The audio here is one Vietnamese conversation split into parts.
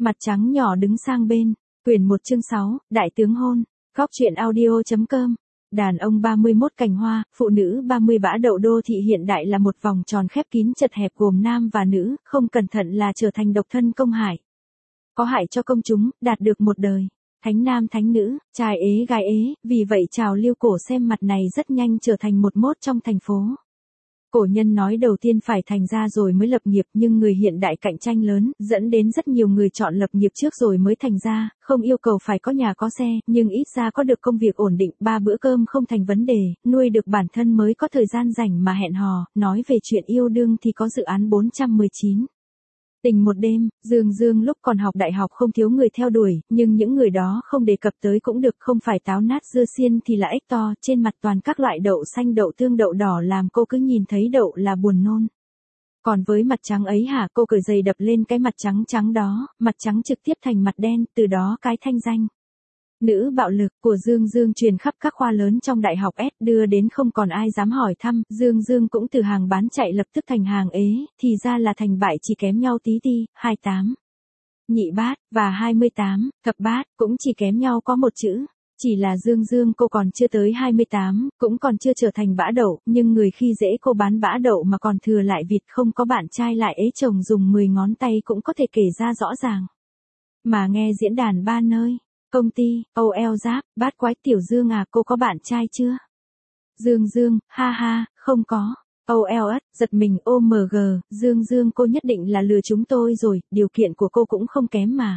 Mặt trắng nhỏ đứng sang bên. Quyển 1 chương 6, Đại tướng hôn. Góc truyện audio.com. Đàn ông 31 cành hoa, phụ nữ 30 bã đậu. Đô thị hiện đại là một vòng tròn khép kín chật hẹp gồm nam và nữ, không cẩn thận là trở thành độc thân công hại. Có hại cho công chúng, đạt được một đời. Thánh nam thánh nữ, trai ế gái ế, vì vậy trào lưu cổ xem mặt này rất nhanh trở thành một mốt trong thành phố. Cổ nhân nói đầu tiên phải thành ra rồi mới lập nghiệp, nhưng người hiện đại cạnh tranh lớn, dẫn đến rất nhiều người chọn lập nghiệp trước rồi mới thành ra, không yêu cầu phải có nhà có xe, nhưng ít ra có được công việc ổn định, 3 bữa cơm không thành vấn đề, nuôi được bản thân mới có thời gian rảnh mà hẹn hò. Nói về chuyện yêu đương thì có dự án 419. Tình một đêm. Dương lúc còn học đại học không thiếu người theo đuổi, nhưng những người đó không đề cập tới cũng được, không phải táo nát dưa xiên thì là ếch to, trên mặt toàn các loại đậu xanh đậu tương đậu đỏ làm cô cứ nhìn thấy đậu là buồn nôn. Còn với mặt trắng ấy hả, cô cởi giày đập lên cái mặt trắng trắng đó, mặt trắng trực tiếp thành mặt đen, từ đó cái thanh danh nữ bạo lực của Dương truyền khắp các khoa lớn trong đại học S, đưa đến không còn ai dám hỏi thăm. Dương cũng từ hàng bán chạy lập tức thành hàng ế, thì ra là thành bại chỉ kém nhau tí ti. 28 nhị bát và 28 thập bát cũng chỉ kém nhau có một chữ. Chỉ là Dương cô còn chưa tới 28, cũng còn chưa trở thành bã đậu, nhưng người khi dễ cô bán bã đậu mà còn thừa lại vịt, không có bạn trai lại ế chồng, dùng 10 ngón tay cũng có thể kể ra rõ ràng. Mà nghe diễn đàn ba nơi. Công ty, OL Giáp, bát quái tiểu Dương à, cô có bạn trai chưa? Dương, ha ha, không có. OL giật mình, OMG, Dương cô nhất định là lừa chúng tôi rồi, điều kiện của cô cũng không kém mà.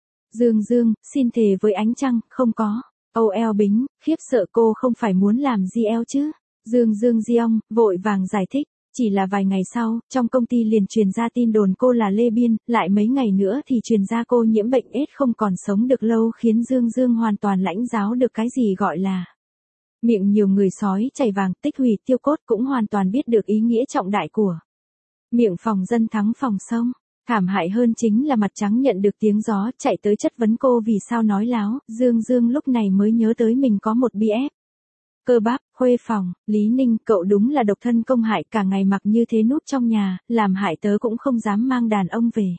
Dương, xin thề với ánh trăng, không có. OL Bính, khiếp sợ, cô không phải muốn làm GL chứ? Dương Giong, vội vàng giải thích. Chỉ là vài ngày sau, trong công ty liền truyền ra tin đồn cô là Lê Biên, lại mấy ngày nữa thì truyền ra cô nhiễm bệnh AIDS không còn sống được lâu, khiến Dương hoàn toàn lãnh giáo được cái gì gọi là miệng nhiều người sói chảy vàng, tích hủy tiêu cốt, cũng hoàn toàn biết được ý nghĩa trọng đại của miệng phòng dân thắng phòng sông. Thảm hại hơn chính là mặt trắng nhận được tiếng gió chạy tới chất vấn cô vì sao nói láo. Dương lúc này mới nhớ tới mình có một BF. Cơ bắp, khuê phòng. Lý Ninh, cậu đúng là độc thân công hại, cả ngày mặc như thế núp trong nhà, làm hại tớ cũng không dám mang đàn ông về.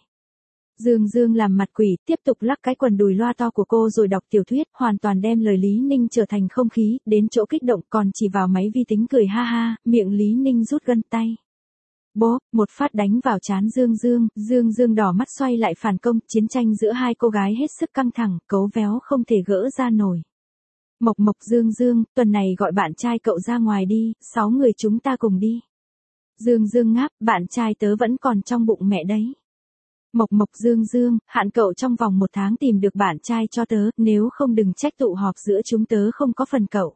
Dương làm mặt quỷ, tiếp tục lắc cái quần đùi loa to của cô rồi đọc tiểu thuyết, hoàn toàn đem lời Lý Ninh trở thành không khí, đến chỗ kích động còn chỉ vào máy vi tính cười ha ha, miệng Lý Ninh rút gân tay. Bốp, một phát đánh vào trán Dương đỏ mắt xoay lại phản công, chiến tranh giữa hai cô gái hết sức căng thẳng, cấu véo không thể gỡ ra nổi. Mộc Dương, tuần này gọi bạn trai cậu ra ngoài đi, 6 người chúng ta cùng đi. Dương ngáp, bạn trai tớ vẫn còn trong bụng mẹ đấy. Mộc Dương, hạn cậu trong vòng 1 tháng tìm được bạn trai cho tớ, nếu không đừng trách tụ họp giữa chúng tớ không có phần cậu.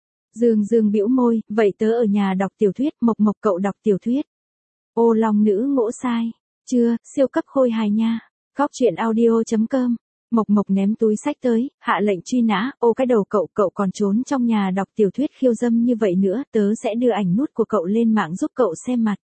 Dương bĩu môi, vậy tớ ở nhà đọc tiểu thuyết. Mộc cậu đọc tiểu thuyết. Ô long nữ ngỗ sai. Chưa, siêu cấp khôi hài nha. Góc truyện audio.com. Mộc ném túi sách tới, hạ lệnh truy nã. Ô cái đầu cậu còn trốn trong nhà đọc tiểu thuyết khiêu dâm như vậy nữa, tớ sẽ đưa ảnh nút của cậu lên mạng giúp cậu xem mặt.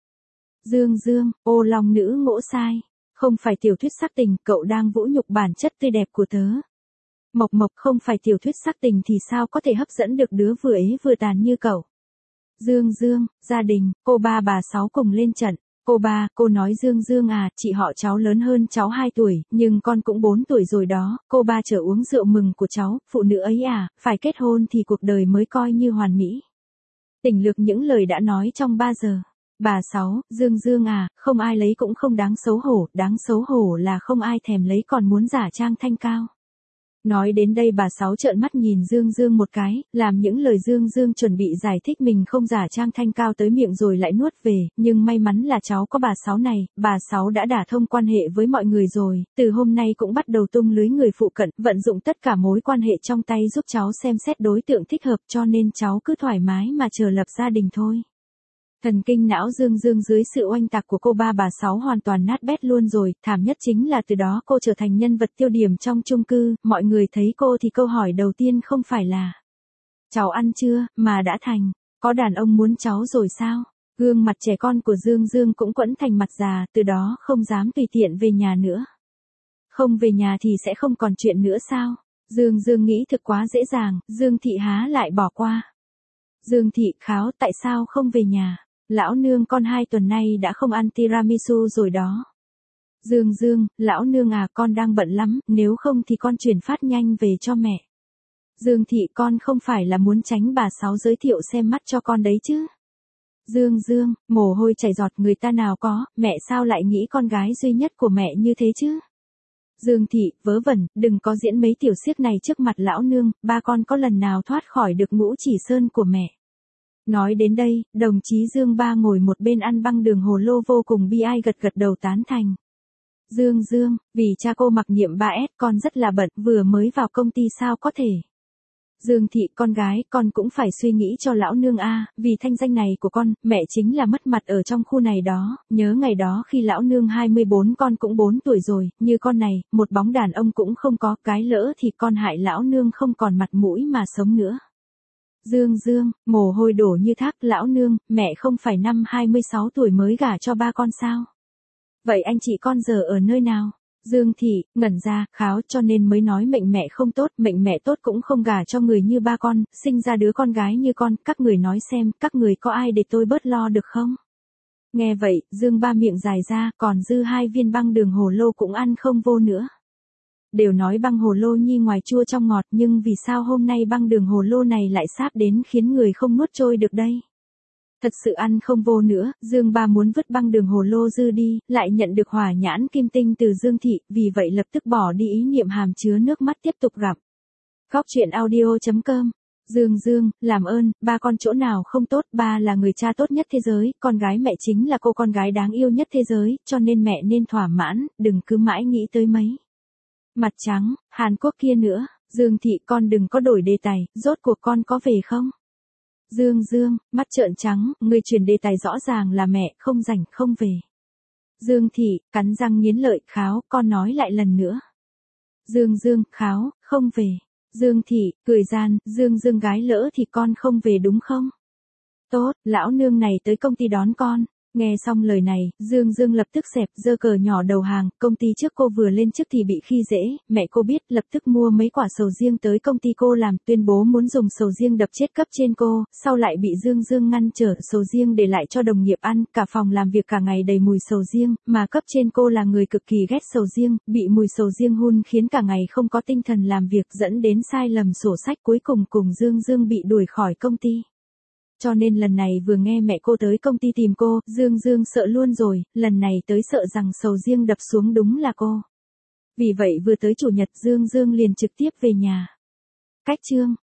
Dương, ô long nữ ngỗ sai. Không phải tiểu thuyết sắc tình, cậu đang vũ nhục bản chất tươi đẹp của tớ. Mộc không phải tiểu thuyết sắc tình thì sao có thể hấp dẫn được đứa vừa ế vừa tàn như cậu. Dương, gia đình, cô ba bà sáu cùng lên trận. Cô ba, cô nói Dương à, chị họ cháu lớn hơn cháu 2 tuổi, nhưng con cũng 4 tuổi rồi đó. Cô ba chở uống rượu mừng của cháu, phụ nữ ấy à, phải kết hôn thì cuộc đời mới coi như hoàn mỹ. Tỉnh lược những lời đã nói trong 3 giờ. Bà sáu, Dương à, không ai lấy cũng không đáng xấu hổ là không ai thèm lấy còn muốn giả trang thanh cao. Nói đến đây bà sáu trợn mắt nhìn Dương một cái, làm những lời Dương chuẩn bị giải thích mình không giả trang thanh cao tới miệng rồi lại nuốt về, nhưng may mắn là cháu có bà sáu này, bà sáu đã đả thông quan hệ với mọi người rồi, từ hôm nay cũng bắt đầu tung lưới người phụ cận, vận dụng tất cả mối quan hệ trong tay giúp cháu xem xét đối tượng thích hợp, cho nên cháu cứ thoải mái mà chờ lập gia đình thôi. Thần kinh não Dương dưới sự oanh tạc của cô ba bà sáu hoàn toàn nát bét luôn rồi, thảm nhất chính là từ đó cô trở thành nhân vật tiêu điểm trong chung cư, mọi người thấy cô thì câu hỏi đầu tiên không phải là cháu ăn chưa, mà đã thành, có đàn ông muốn cháu rồi sao? Gương mặt trẻ con của Dương cũng quẫn thành mặt già, từ đó không dám tùy tiện về nhà nữa. Không về nhà thì sẽ không còn chuyện nữa sao? Dương nghĩ thực quá dễ dàng, Dương Thị há lại bỏ qua. Dương Thị kháo, tại sao không về nhà? Lão nương con 2 tuần nay đã không ăn tiramisu rồi đó. Dương Dương, lão nương à, con đang bận lắm, nếu không thì con chuyển phát nhanh về cho mẹ. Dương Thị, con không phải là muốn tránh bà Sáu giới thiệu xem mắt cho con đấy chứ. Dương Dương, mồ hôi chảy giọt, người ta nào có, mẹ sao lại nghĩ con gái duy nhất của mẹ như thế chứ? Dương Thị, vớ vẩn, đừng có diễn mấy tiểu xiếc này trước mặt lão nương, ba con có lần nào thoát khỏi được ngũ chỉ sơn của mẹ. Nói đến đây, đồng chí Dương Ba ngồi một bên ăn băng đường hồ lô vô cùng bi ai gật gật đầu tán thành. Dương Dương, vì cha cô mặc nhiệm 3S, con rất là bận, vừa mới vào công ty sao có thể. Dương Thị, con gái, con cũng phải suy nghĩ cho lão nương a, vì thanh danh này của con, mẹ chính là mất mặt ở trong khu này đó, nhớ ngày đó khi lão nương 24 con cũng 4 tuổi rồi, như con này, một bóng đàn ông cũng không có, cái lỡ thì con hại lão nương không còn mặt mũi mà sống nữa. Dương Dương, mồ hôi đổ như thác, lão nương, mẹ không phải năm 26 tuổi mới gả cho ba con sao? Vậy anh chị con giờ ở nơi nào? Dương Thị, ngẩn ra, kháo, cho nên mới nói mệnh mẹ không tốt, mệnh mẹ tốt cũng không gả cho người như ba con, sinh ra đứa con gái như con, các người nói xem, các người có ai để tôi bớt lo được không? Nghe vậy, Dương Ba miệng dài ra, còn dư 2 viên băng đường hồ lô cũng ăn không vô nữa. Đều nói băng hồ lô nhi ngoài chua trong ngọt, nhưng vì sao hôm nay băng đường hồ lô này lại sáp đến khiến người không nuốt trôi được đây? Thật sự ăn không vô nữa, Dương Ba muốn vứt băng đường hồ lô dư đi, lại nhận được hỏa nhãn kim tinh từ Dương Thị, vì vậy lập tức bỏ đi ý niệm hàm chứa nước mắt tiếp tục gặp. Góc truyện audio.com. Dương Dương, làm ơn, ba con chỗ nào không tốt, ba là người cha tốt nhất thế giới, con gái mẹ chính là cô con gái đáng yêu nhất thế giới, cho nên mẹ nên thỏa mãn, đừng cứ mãi nghĩ tới mấy. Mặt trắng, Hàn Quốc kia nữa, Dương Thị, con đừng có đổi đề tài, rốt cuộc con có về không? Dương Dương, mắt trợn trắng, người chuyển đề tài rõ ràng là mẹ, không rảnh, không về. Dương Thị, cắn răng nghiến lợi, kháo, con nói lại lần nữa. Dương Dương, kháo, không về. Dương Thị, cười gian, Dương Dương gái lỡ thì con không về đúng không? Tốt, lão nương này tới công ty đón con. Nghe xong lời này, Dương Dương lập tức xẹp, giơ cờ nhỏ đầu hàng, công ty trước cô vừa lên chức thì bị khi dễ, mẹ cô biết, lập tức mua mấy quả sầu riêng tới công ty cô làm, tuyên bố muốn dùng sầu riêng đập chết cấp trên cô, sau lại bị Dương Dương ngăn trở, sầu riêng để lại cho đồng nghiệp ăn, cả phòng làm việc cả ngày đầy mùi sầu riêng, mà cấp trên cô là người cực kỳ ghét sầu riêng, bị mùi sầu riêng hun khiến cả ngày không có tinh thần làm việc, dẫn đến sai lầm sổ sách, cuối cùng cùng Dương Dương bị đuổi khỏi công ty. Cho nên lần này vừa nghe mẹ cô tới công ty tìm cô, Dương Dương sợ luôn rồi, lần này tới sợ rằng sầu riêng đập xuống đúng là cô. Vì vậy vừa tới chủ nhật Dương Dương liền trực tiếp về nhà. Cách chương